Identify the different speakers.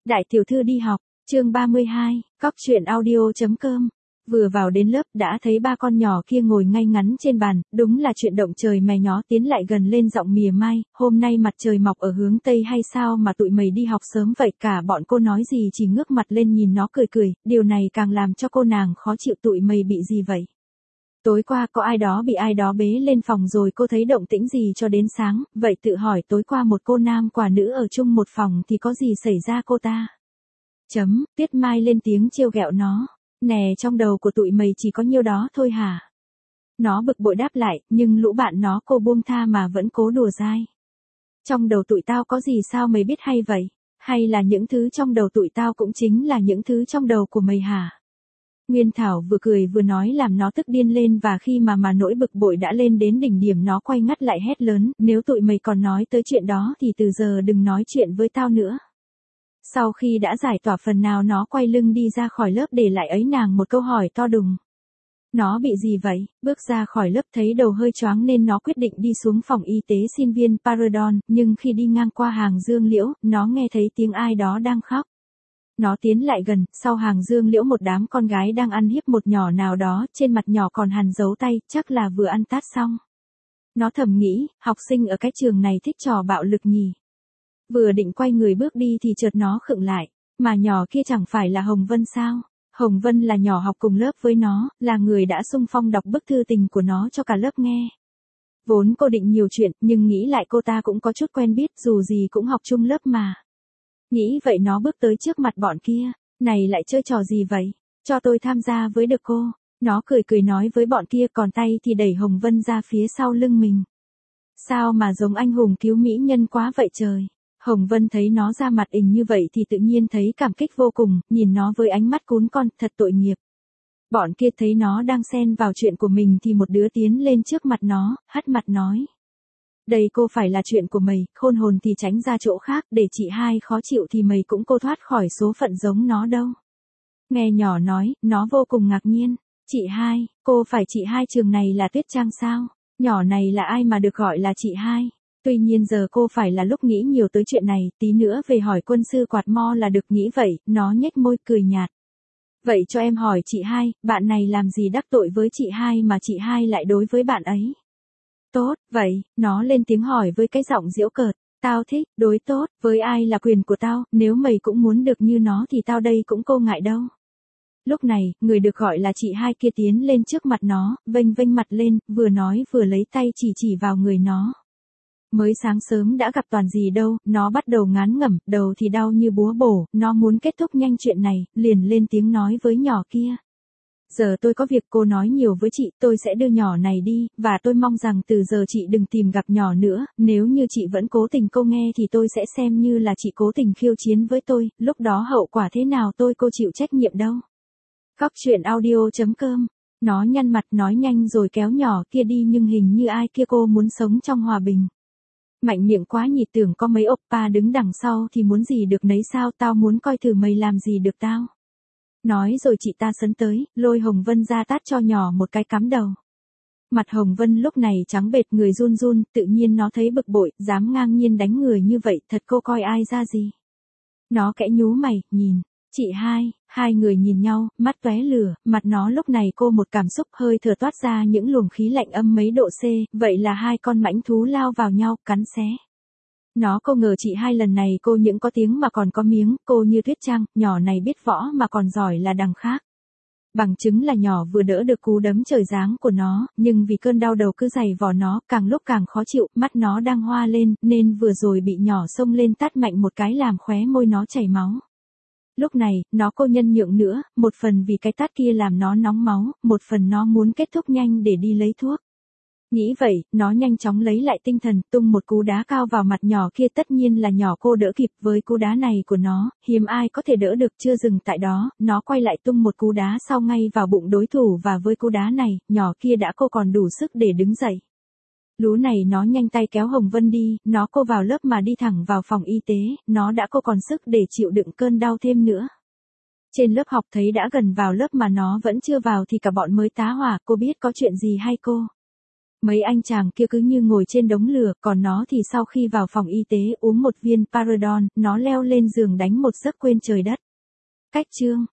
Speaker 1: Đại tiểu thư đi học, chương 32, cóc truyện audio.com. Vừa vào đến lớp đã thấy ba con nhỏ kia ngồi ngay ngắn trên bàn, đúng là chuyện động trời mè nhó. Tiến lại gần lên giọng mỉa mai, hôm nay mặt trời mọc ở hướng Tây hay sao mà tụi mày đi học sớm vậy? Cả bọn cô nói gì chỉ ngước mặt lên nhìn nó cười cười, điều này càng làm cho cô nàng khó chịu. Tụi mày bị gì vậy? Tối qua có ai đó bị ai đó bế lên phòng rồi cô thấy động tĩnh gì cho đến sáng, vậy tự hỏi tối qua một cô nam quả nữ ở chung một phòng thì có gì xảy ra cô ta? Tuyết Mai lên tiếng trêu ghẹo nó. Nè, trong đầu của tụi mày chỉ có nhiêu đó thôi hả? Nó bực bội đáp lại, nhưng lũ bạn nó cô buông tha mà vẫn cố đùa dai. Trong đầu tụi tao có gì sao mày biết hay vậy? Hay là những thứ trong đầu tụi tao cũng chính là những thứ trong đầu của mày hả? Nguyên Thảo vừa cười vừa nói làm nó tức điên lên, và khi mà nỗi bực bội đã lên đến đỉnh điểm nó quay ngắt lại hét lớn, nếu tụi mày còn nói tới chuyện đó thì từ giờ đừng nói chuyện với tao nữa. Sau khi đã giải tỏa phần nào nó quay lưng đi ra khỏi lớp để lại ấy nàng một câu hỏi to đùng. Nó bị gì vậy? Bước ra khỏi lớp thấy đầu hơi choáng nên nó quyết định đi xuống phòng y tế xin viên Paradol, nhưng khi đi ngang qua hàng dương liễu, nó nghe thấy tiếng ai đó đang khóc. Nó tiến lại gần, sau hàng dương liễu một đám con gái đang ăn hiếp một nhỏ nào đó, trên mặt nhỏ còn hằn dấu tay, chắc là vừa ăn tát xong. Nó thầm nghĩ, học sinh ở cái trường này thích trò bạo lực nhỉ. Vừa định quay người bước đi thì chợt nó khựng lại, mà nhỏ kia chẳng phải là Hồng Vân sao? Hồng Vân là nhỏ học cùng lớp với nó, là người đã xung phong đọc bức thư tình của nó cho cả lớp nghe. Vốn cô định nhiều chuyện, nhưng nghĩ lại cô ta cũng có chút quen biết, dù gì cũng học chung lớp mà. Nghĩ vậy nó bước tới trước mặt bọn kia, này lại chơi trò gì vậy? Cho tôi tham gia với được cô. Nó cười cười nói với bọn kia, còn tay thì đẩy Hồng Vân ra phía sau lưng mình. Sao mà giống anh hùng cứu mỹ nhân quá vậy trời? Hồng Vân thấy nó ra mặt ình như vậy thì tự nhiên thấy cảm kích vô cùng, nhìn nó với ánh mắt cún con, thật tội nghiệp. Bọn kia thấy nó đang xen vào chuyện của mình thì một đứa tiến lên trước mặt nó, hất mặt nói. Đây cô phải là chuyện của mày, khôn hồn thì tránh ra chỗ khác, để chị hai khó chịu thì mày cũng cô thoát khỏi số phận giống nó đâu. Nghe nhỏ nói, nó vô cùng ngạc nhiên. Chị hai, cô phải chị hai trường này là Tuyết Trang sao? Nhỏ này là ai mà được gọi là chị hai? Tuy nhiên giờ cô phải là lúc nghĩ nhiều tới chuyện này, tí nữa về hỏi quân sư quạt mo là được, nghĩ vậy, nó nhếch môi cười nhạt. Vậy cho em hỏi chị hai, bạn này làm gì đắc tội với chị hai mà chị hai lại đối với bạn ấy? Tốt, vậy, nó lên tiếng hỏi với cái giọng giễu cợt, tao thích, đối tốt, với ai là quyền của tao, nếu mày cũng muốn được như nó thì tao đây cũng cô ngại đâu. Lúc này, người được gọi là chị hai kia tiến lên trước mặt nó, vênh vênh mặt lên, vừa nói vừa lấy tay chỉ vào người nó. Mới sáng sớm đã gặp toàn gì đâu, nó bắt đầu ngán ngẩm, đầu thì đau như búa bổ, nó muốn kết thúc nhanh chuyện này, liền lên tiếng nói với nhỏ kia. Giờ tôi có việc cô nói nhiều với chị, tôi sẽ đưa nhỏ này đi, và tôi mong rằng từ giờ chị đừng tìm gặp nhỏ nữa, nếu như chị vẫn cố tình cô nghe thì tôi sẽ xem như là chị cố tình khiêu chiến với tôi, lúc đó hậu quả thế nào cô chịu trách nhiệm đâu. Cóc truyện audio.com. Nó nhăn mặt nói nhanh rồi kéo nhỏ kia đi, nhưng hình như ai kia cô muốn sống trong hòa bình. Mạnh miệng quá nhỉ, tưởng có mấy oppa đứng đằng sau thì muốn gì được nấy sao, tao muốn coi thử mày làm gì được tao. Nói rồi chị ta sấn tới, lôi Hồng Vân ra tát cho nhỏ một cái cắm đầu. Mặt Hồng Vân lúc này trắng bệch, người run run, tự nhiên nó thấy bực bội, dám ngang nhiên đánh người như vậy, thật cô coi ai ra gì. Nó kẽ nhú mày, nhìn, chị hai người nhìn nhau, mắt tóe lửa, mặt nó lúc này cô một cảm xúc, hơi thở toát ra những luồng khí lạnh âm mấy độ C, vậy là hai con mãnh thú lao vào nhau, cắn xé. Nó cô ngờ chị hai lần này cô những có tiếng mà còn có miếng, cô như Tuyết Trang, nhỏ này biết võ mà còn giỏi là đằng khác. Bằng chứng là nhỏ vừa đỡ được cú đấm trời giáng của nó, nhưng vì cơn đau đầu cứ giày vò nó, càng lúc càng khó chịu, mắt nó đang hoa lên, nên vừa rồi bị nhỏ xông lên tát mạnh một cái làm khóe môi nó chảy máu. Lúc này, nó cô nhân nhượng nữa, một phần vì cái tát kia làm nó nóng máu, một phần nó muốn kết thúc nhanh để đi lấy thuốc. Nghĩ vậy, nó nhanh chóng lấy lại tinh thần, tung một cú đá cao vào mặt nhỏ kia, tất nhiên là nhỏ cô đỡ kịp, với cú đá này của nó, hiếm ai có thể đỡ được. Chưa dừng tại đó, nó quay lại tung một cú đá sau ngay vào bụng đối thủ, và với cú đá này, nhỏ kia đã cô còn đủ sức để đứng dậy. Lú này nó nhanh tay kéo Hồng Vân đi, nó cô vào lớp mà đi thẳng vào phòng y tế, nó đã cô còn sức để chịu đựng cơn đau thêm nữa. Trên lớp học thấy đã gần vào lớp mà nó vẫn chưa vào thì cả bọn mới tá hỏa, cô biết có chuyện gì hay cô? Mấy anh chàng kia cứ như ngồi trên đống lửa, còn nó thì sau khi vào phòng y tế uống một viên Paradol, nó leo lên giường đánh một giấc quên trời đất. Cách chương